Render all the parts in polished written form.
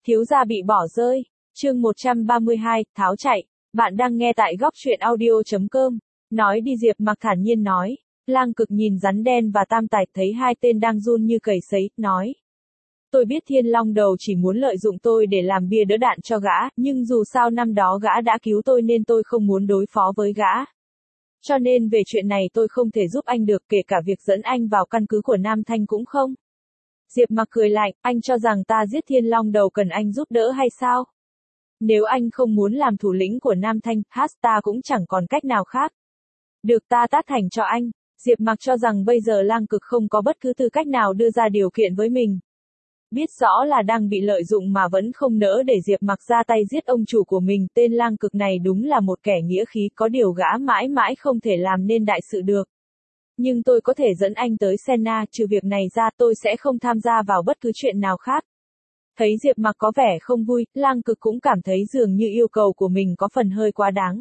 Thiếu gia bị bỏ rơi. Chương 132, tháo chạy. Bạn đang nghe tại góc truyện audio.com. Nói đi, Diệp Mặc thản nhiên nói. Lang Cực nhìn rắn đen và Tam Tài, thấy hai tên đang run như cầy sấy, nói. Tôi biết Thiên Long Đầu chỉ muốn lợi dụng tôi để làm bia đỡ đạn cho gã, nhưng dù sao năm đó gã đã cứu tôi nên tôi không muốn đối phó với gã. Cho nên về chuyện này tôi không thể giúp anh được, kể cả việc dẫn anh vào căn cứ của Nam Thanh cũng không. Diệp Mặc cười lạnh, anh cho rằng ta giết Thiên Long Đầu cần anh giúp đỡ hay sao? Nếu anh không muốn làm thủ lĩnh của Nam Thanh, ta cũng chẳng còn cách nào khác. Được, ta tát thành cho anh. Diệp Mặc cho rằng bây giờ Lang Cực không có bất cứ tư cách nào đưa ra điều kiện với mình. Biết rõ là đang bị lợi dụng mà vẫn không nỡ để Diệp Mặc ra tay giết ông chủ của mình, tên Lang Cực này đúng là một kẻ nghĩa khí, có điều gã mãi mãi không thể làm nên đại sự được. Nhưng tôi có thể dẫn anh tới Senna, trừ việc này ra tôi sẽ không tham gia vào bất cứ chuyện nào khác. Thấy Diệp Mặc có vẻ không vui, Lang Cực cũng cảm thấy dường như yêu cầu của mình có phần hơi quá đáng.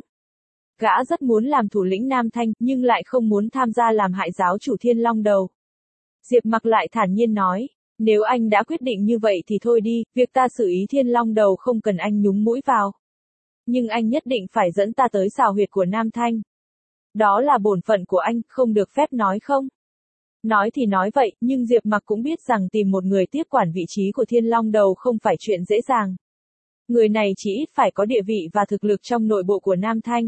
Gã rất muốn làm thủ lĩnh Nam Thanh, nhưng lại không muốn tham gia làm hại giáo chủ Thiên Long Đầu. Diệp Mặc lại thản nhiên nói, nếu anh đã quyết định như vậy thì thôi đi, việc ta xử ý Thiên Long Đầu không cần anh nhúng mũi vào. Nhưng anh nhất định phải dẫn ta tới xào huyệt của Nam Thanh. Đó là bổn phận của anh, không được phép nói không? Nói thì nói vậy, nhưng Diệp Mặc cũng biết rằng tìm một người tiếp quản vị trí của Thiên Long Đầu không phải chuyện dễ dàng. Người này chỉ ít phải có địa vị và thực lực trong nội bộ của Nam Thanh.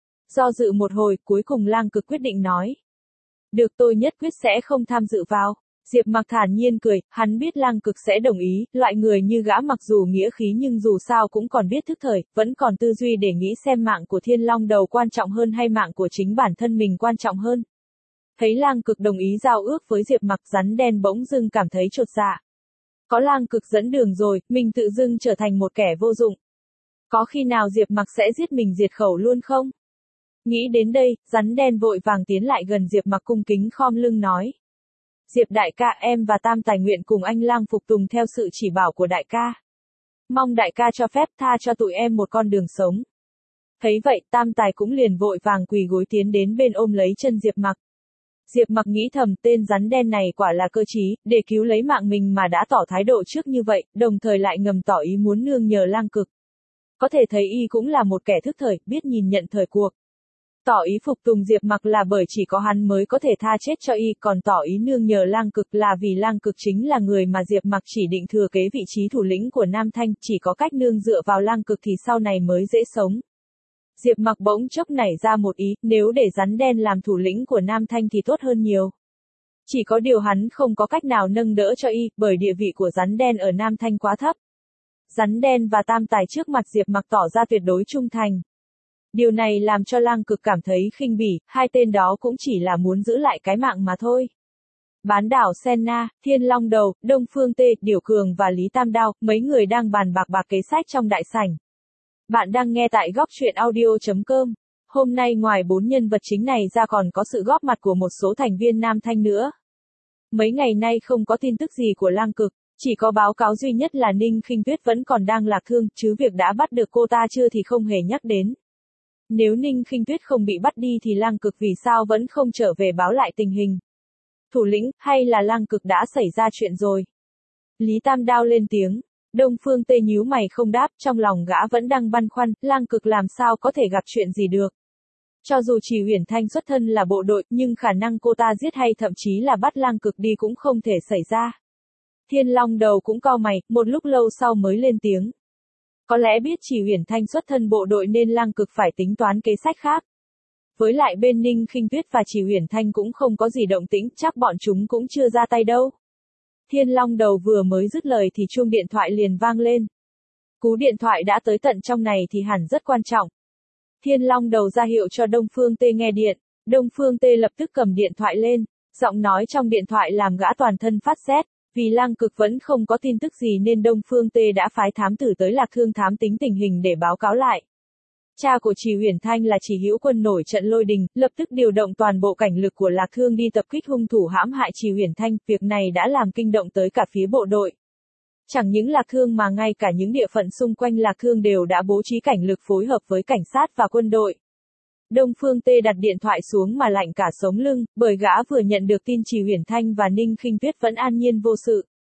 Do dự một hồi, cuối cùng Lang Cực quyết định nói. Được, tôi nhất quyết sẽ không tham dự vào. Diệp Mặc thản nhiên cười, hắn biết Lang Cực sẽ đồng ý, loại người như gã mặc dù nghĩa khí nhưng dù sao cũng còn biết thức thời, vẫn còn tư duy để nghĩ xem mạng của Thiên Long Đầu quan trọng hơn hay mạng của chính bản thân mình quan trọng hơn. Thấy Lang Cực đồng ý giao ước với Diệp Mặc, rắn đen bỗng dưng cảm thấy chột dạ. Có Lang Cực dẫn đường rồi, mình tự dưng trở thành một kẻ vô dụng. Có khi nào Diệp Mặc sẽ giết mình diệt khẩu luôn không? Nghĩ đến đây, rắn đen vội vàng tiến lại gần Diệp Mặc, cung kính khom lưng nói. Diệp đại ca, em và Tam Tài nguyện cùng anh Lang phục tùng theo sự chỉ bảo của đại ca. Mong đại ca cho phép tha cho tụi em một con đường sống. Thấy vậy, Tam Tài cũng liền vội vàng quỳ gối tiến đến bên ôm lấy chân Diệp Mặc. Diệp Mặc nghĩ thầm, tên rắn đen này quả là cơ trí, để cứu lấy mạng mình mà đã tỏ thái độ trước như vậy, đồng thời lại ngầm tỏ ý muốn nương nhờ Lang Cực. Có thể thấy y cũng là một kẻ thức thời, biết nhìn nhận thời cuộc. Tỏ ý phục tùng Diệp Mặc là bởi chỉ có hắn mới có thể tha chết cho y, còn tỏ ý nương nhờ Lang Cực là vì Lang Cực chính là người mà Diệp Mặc chỉ định thừa kế vị trí thủ lĩnh của Nam Thanh, chỉ có cách nương dựa vào Lang Cực thì sau này mới dễ sống. Diệp Mặc bỗng chốc nảy ra một ý, nếu để rắn đen làm thủ lĩnh của Nam Thanh thì tốt hơn nhiều. Chỉ có điều hắn không có cách nào nâng đỡ cho y, bởi địa vị của rắn đen ở Nam Thanh quá thấp. Rắn đen và Tam Tài trước mặt Diệp Mặc tỏ ra tuyệt đối trung thành. Điều này làm cho Lang Cực cảm thấy khinh bỉ, hai tên đó cũng chỉ là muốn giữ lại cái mạng mà thôi. Bán đảo Senna, Thiên Long Đầu, Đông Phương Tê, Điểu Cường và Lý Tam Đao, mấy người đang bàn bạc kế sách trong đại sảnh. Bạn đang nghe tại góc truyện audio.com. Hôm nay ngoài 4 nhân vật chính này ra còn có sự góp mặt của một số thành viên Nam Thanh nữa. Mấy ngày nay không có tin tức gì của Lang Cực, chỉ có báo cáo duy nhất là Ninh Khinh Tuyết vẫn còn đang lạc thương, chứ việc đã bắt được cô ta chưa thì không hề nhắc đến. Nếu Ninh Khinh Tuyết không bị bắt đi thì Lang Cực vì sao vẫn không trở về báo lại tình hình? Thủ lĩnh, hay là Lang Cực đã xảy ra chuyện rồi? Lý Tam Đao lên tiếng. Đông Phương Tê nhíu mày không đáp, trong lòng gã vẫn đang băn khoăn, Lang Cực làm sao có thể gặp chuyện gì được. Cho dù Chỉ Uyển Thanh xuất thân là bộ đội, nhưng khả năng cô ta giết hay thậm chí là bắt Lang Cực đi cũng không thể xảy ra. Thiên Long Đầu cũng cau mày, một lúc lâu sau mới lên tiếng. Có lẽ biết Chỉ Uyển Thanh xuất thân bộ đội nên Lang Cực phải tính toán kế sách khác. Với lại bên Ninh Khinh Tuyết và Chỉ Uyển Thanh cũng không có gì động tĩnh, chắc bọn chúng cũng chưa ra tay đâu. Thiên Long Đầu vừa mới dứt lời thì chuông điện thoại liền vang lên. Cú điện thoại đã tới tận trong này thì hẳn rất quan trọng. Thiên Long Đầu ra hiệu cho Đông Phương Tê nghe điện. Đông Phương Tê lập tức cầm điện thoại lên. Giọng nói trong điện thoại làm gã toàn thân phát rét. Vì Lang Cực vẫn không có tin tức gì nên Đông Phương Tê đã phái thám tử tới Lạc Thương thám tính tình hình để báo cáo lại. Cha của Chỉ Uyển Thanh là Chỉ Hữu Quân nổi trận lôi đình, lập tức điều động toàn bộ cảnh lực của Lạc Thương đi tập kích hung thủ hãm hại Chỉ Uyển Thanh, việc này đã làm kinh động tới cả phía bộ đội. Chẳng những Lạc Thương mà ngay cả những địa phận xung quanh Lạc Thương đều đã bố trí cảnh lực phối hợp với cảnh sát và quân đội. Đông Phương Tê đặt điện thoại xuống mà lạnh cả sống lưng, bởi gã vừa nhận được tin Chỉ Uyển Thanh và Ninh Khinh Tuyết vẫn an nhiên vô sự.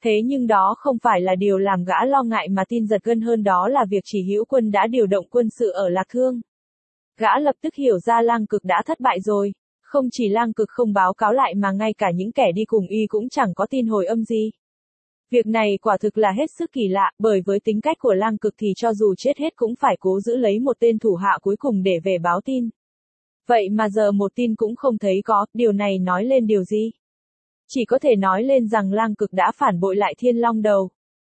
Thế nhưng đó không phải là điều làm gã lo ngại mà tin giật gân hơn, đó là việc Chỉ Hữu Quân đã điều động quân sự ở Lạc Thương. Gã lập tức hiểu ra Lang Cực đã thất bại rồi. Không chỉ Lang Cực không báo cáo lại mà ngay cả những kẻ đi cùng y cũng chẳng có tin hồi âm gì. Việc này quả thực là hết sức kỳ lạ, bởi với tính cách của Lang Cực thì cho dù chết hết cũng phải cố giữ lấy một tên thủ hạ cuối cùng để về báo tin. Vậy mà giờ một tin cũng không thấy có, điều này nói lên điều gì? Chỉ có thể nói lên rằng Lang Cực đã phản bội lại Thiên Long Đầu.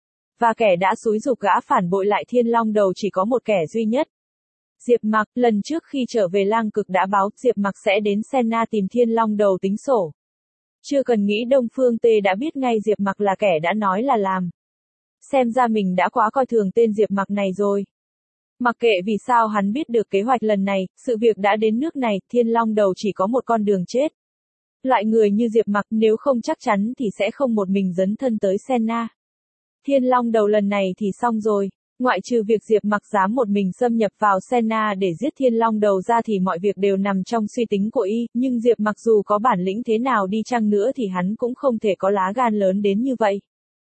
Và kẻ đã xúi giục gã phản bội lại Thiên Long Đầu chỉ có một kẻ duy nhất. Diệp Mặc, lần trước khi trở về Lang Cực đã báo Diệp Mặc sẽ đến Senna tìm Thiên Long Đầu tính sổ. Chưa cần nghĩ Đông Phương Tê đã biết ngay Diệp Mặc là kẻ đã nói là làm. Xem ra mình đã quá coi thường tên Diệp Mặc này rồi. Mặc kệ vì sao hắn biết được kế hoạch lần này, sự việc đã đến nước này, Thiên Long Đầu chỉ có một con đường chết. Loại người như Diệp Mặc nếu không chắc chắn thì sẽ không một mình dấn thân tới Senna. Thiên Long Đầu lần này thì xong rồi. Ngoại trừ việc Diệp Mặc dám một mình xâm nhập vào Senna để giết Thiên Long Đầu ra thì mọi việc đều nằm trong suy tính của y, nhưng Diệp Mặc dù có bản lĩnh thế nào đi chăng nữa thì hắn cũng không thể có lá gan lớn đến như vậy.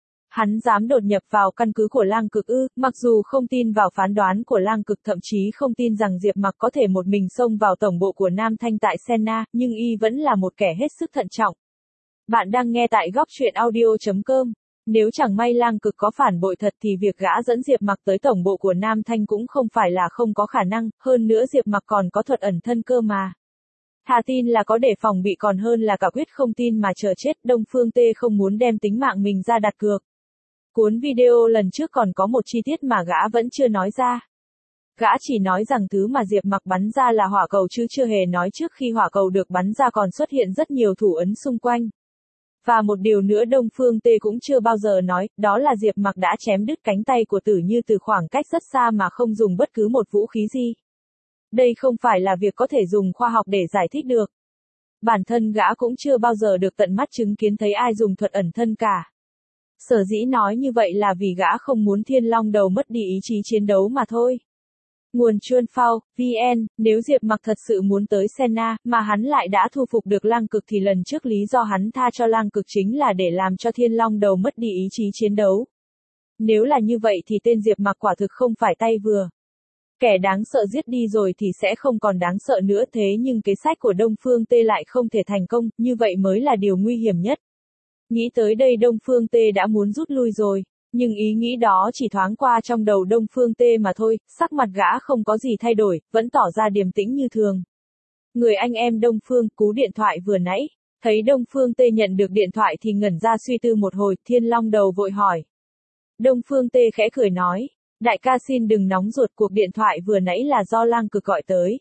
Hắn dám đột nhập vào căn cứ của Lang Cực ư? Mặc dù không tin vào phán đoán của Lang Cực, thậm chí không tin rằng Diệp Mặc có thể một mình xông vào tổng bộ của Nam Thanh tại Senna, nhưng y vẫn là một kẻ hết sức thận trọng. Bạn đang nghe tại góc truyện audio.com. Nếu chẳng may Lang Cực có phản bội thật thì việc gã dẫn Diệp Mặc tới tổng bộ của Nam Thanh cũng không phải là không có khả năng, hơn nữa Diệp Mặc còn có thuật ẩn thân cơ mà. Thà tin là có để phòng bị còn hơn là cả quyết không tin mà chờ chết. Đông Phương Tê không muốn đem tính mạng mình ra đặt cược. Cuốn video lần trước còn có một chi tiết mà gã vẫn chưa nói ra. Gã chỉ nói rằng thứ mà Diệp Mặc bắn ra là hỏa cầu chứ chưa hề nói trước khi hỏa cầu được bắn ra còn xuất hiện rất nhiều thủ ấn xung quanh. Và một điều nữa Đông Phương Tê cũng chưa bao giờ nói, đó là Diệp Mặc đã chém đứt cánh tay của Tử Như từ khoảng cách rất xa mà không dùng bất cứ một vũ khí gì. Đây không phải là việc có thể dùng khoa học để giải thích được. Bản thân gã cũng chưa bao giờ được tận mắt chứng kiến thấy ai dùng thuật ẩn thân cả. Sở dĩ nói như vậy là vì gã không muốn Thiên Long Đầu mất đi ý chí chiến đấu mà thôi. Nguồn Chuan Phao, VN, nếu Diệp Mặc thật sự muốn tới Senna, mà hắn lại đã thu phục được Lang Cực thì lần trước lý do hắn tha cho Lang Cực chính là để làm cho Thiên Long Đầu mất đi ý chí chiến đấu. Nếu là như vậy thì tên Diệp Mặc quả thực không phải tay vừa. Kẻ đáng sợ giết đi rồi thì sẽ không còn đáng sợ nữa, thế nhưng kế sách của Đông Phương Tê lại không thể thành công, như vậy mới là điều nguy hiểm nhất. Nghĩ tới đây Đông Phương Tê đã muốn rút lui rồi. Nhưng ý nghĩ đó chỉ thoáng qua trong đầu Đông Phương Tê mà thôi, sắc mặt gã không có gì thay đổi, vẫn tỏ ra điềm tĩnh như thường. Người anh em Đông Phương, cú điện thoại vừa nãy. Thấy Đông Phương Tê nhận được điện thoại thì ngẩn ra suy tư một hồi, Thiên Long Đầu vội hỏi. Đông Phương Tê khẽ cười nói, đại ca xin đừng nóng ruột, cuộc điện thoại vừa nãy là do Lang Cực gọi tới.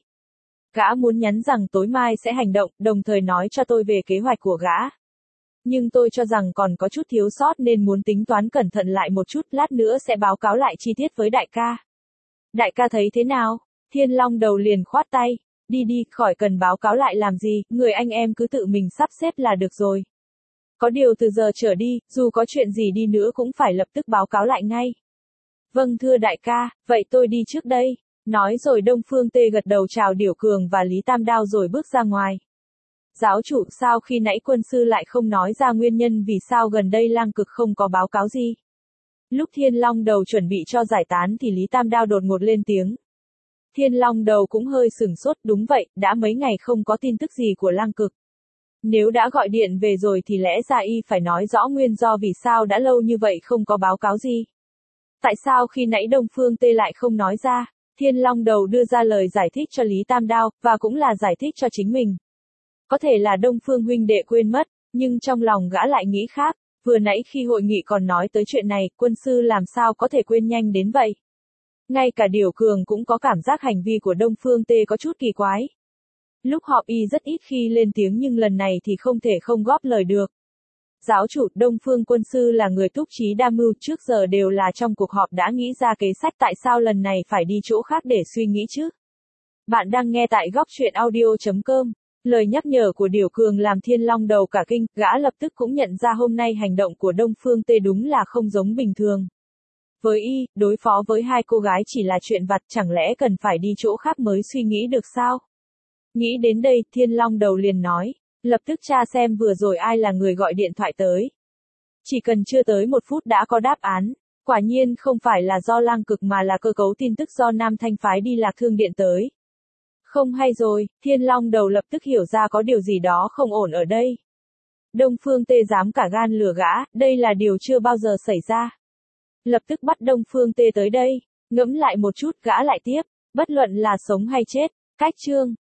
Gã muốn nhắn rằng tối mai sẽ hành động, đồng thời nói cho tôi về kế hoạch của gã. Nhưng tôi cho rằng còn có chút thiếu sót nên muốn tính toán cẩn thận lại một chút, lát nữa sẽ báo cáo lại chi tiết với đại ca. Đại ca thấy thế nào? Thiên Long Đầu liền khoát tay. Đi đi, khỏi cần báo cáo lại làm gì, người anh em cứ tự mình sắp xếp là được rồi. Có điều từ giờ trở đi, dù có chuyện gì đi nữa cũng phải lập tức báo cáo lại ngay. Vâng thưa đại ca, vậy tôi đi trước đây. Nói rồi Đông Phương Tê gật đầu chào Điểu Cường và Lý Tam Đao rồi bước ra ngoài. Giáo chủ, sao khi nãy quân sư lại không nói ra nguyên nhân vì sao gần đây Lang Cực không có báo cáo gì? Lúc Thiên Long Đầu chuẩn bị cho giải tán thì Lý Tam Đao đột ngột lên tiếng. Thiên Long Đầu cũng hơi sửng sốt, đúng vậy, đã mấy ngày không có tin tức gì của Lang Cực. Nếu đã gọi điện về rồi thì lẽ ra y phải nói rõ nguyên do vì sao đã lâu như vậy không có báo cáo gì. Tại sao khi nãy Đông Phương Tê lại không nói ra? Thiên Long Đầu đưa ra lời giải thích cho Lý Tam Đao, và cũng là giải thích cho chính mình. Có thể là Đông Phương huynh đệ quên mất, nhưng trong lòng gã lại nghĩ khác, vừa nãy khi hội nghị còn nói tới chuyện này, quân sư làm sao có thể quên nhanh đến vậy. Ngay cả Điểu Cường cũng có cảm giác hành vi của Đông Phương Tê có chút kỳ quái. Lúc họp y rất ít khi lên tiếng nhưng lần này thì không thể không góp lời được. Giáo chủ, Đông Phương quân sư là người túc trí đa mưu, trước giờ đều là trong cuộc họp đã nghĩ ra kế sách, tại sao lần này phải đi chỗ khác để suy nghĩ chứ? Bạn đang nghe tại góc truyện audio.com. Lời nhắc nhở của Điểu Cường làm Thiên Long Đầu cả kinh, gã lập tức cũng nhận ra hôm nay hành động của Đông Phương Tê đúng là không giống bình thường. Với y, đối phó với hai cô gái chỉ là chuyện vặt, chẳng lẽ cần phải đi chỗ khác mới suy nghĩ được sao? Nghĩ đến đây, Thiên Long Đầu liền nói, lập tức tra xem vừa rồi ai là người gọi điện thoại tới. Chỉ cần chưa tới 1 phút đã có đáp án. Quả nhiên không phải là do lang cực mà là cơ cấu tin tức do Nam Thanh phái đi Lạc Thương Điện tới. Không hay rồi, Thiên Long đầu lập tức hiểu ra có điều gì đó không ổn ở đây. Đông Phương Tê dám cả gan lừa gã, đây là điều chưa bao giờ xảy ra. Lập tức bắt Đông Phương Tê tới đây, ngẫm lại một chút gã lại tiếp, bất luận là sống hay chết, cách chương.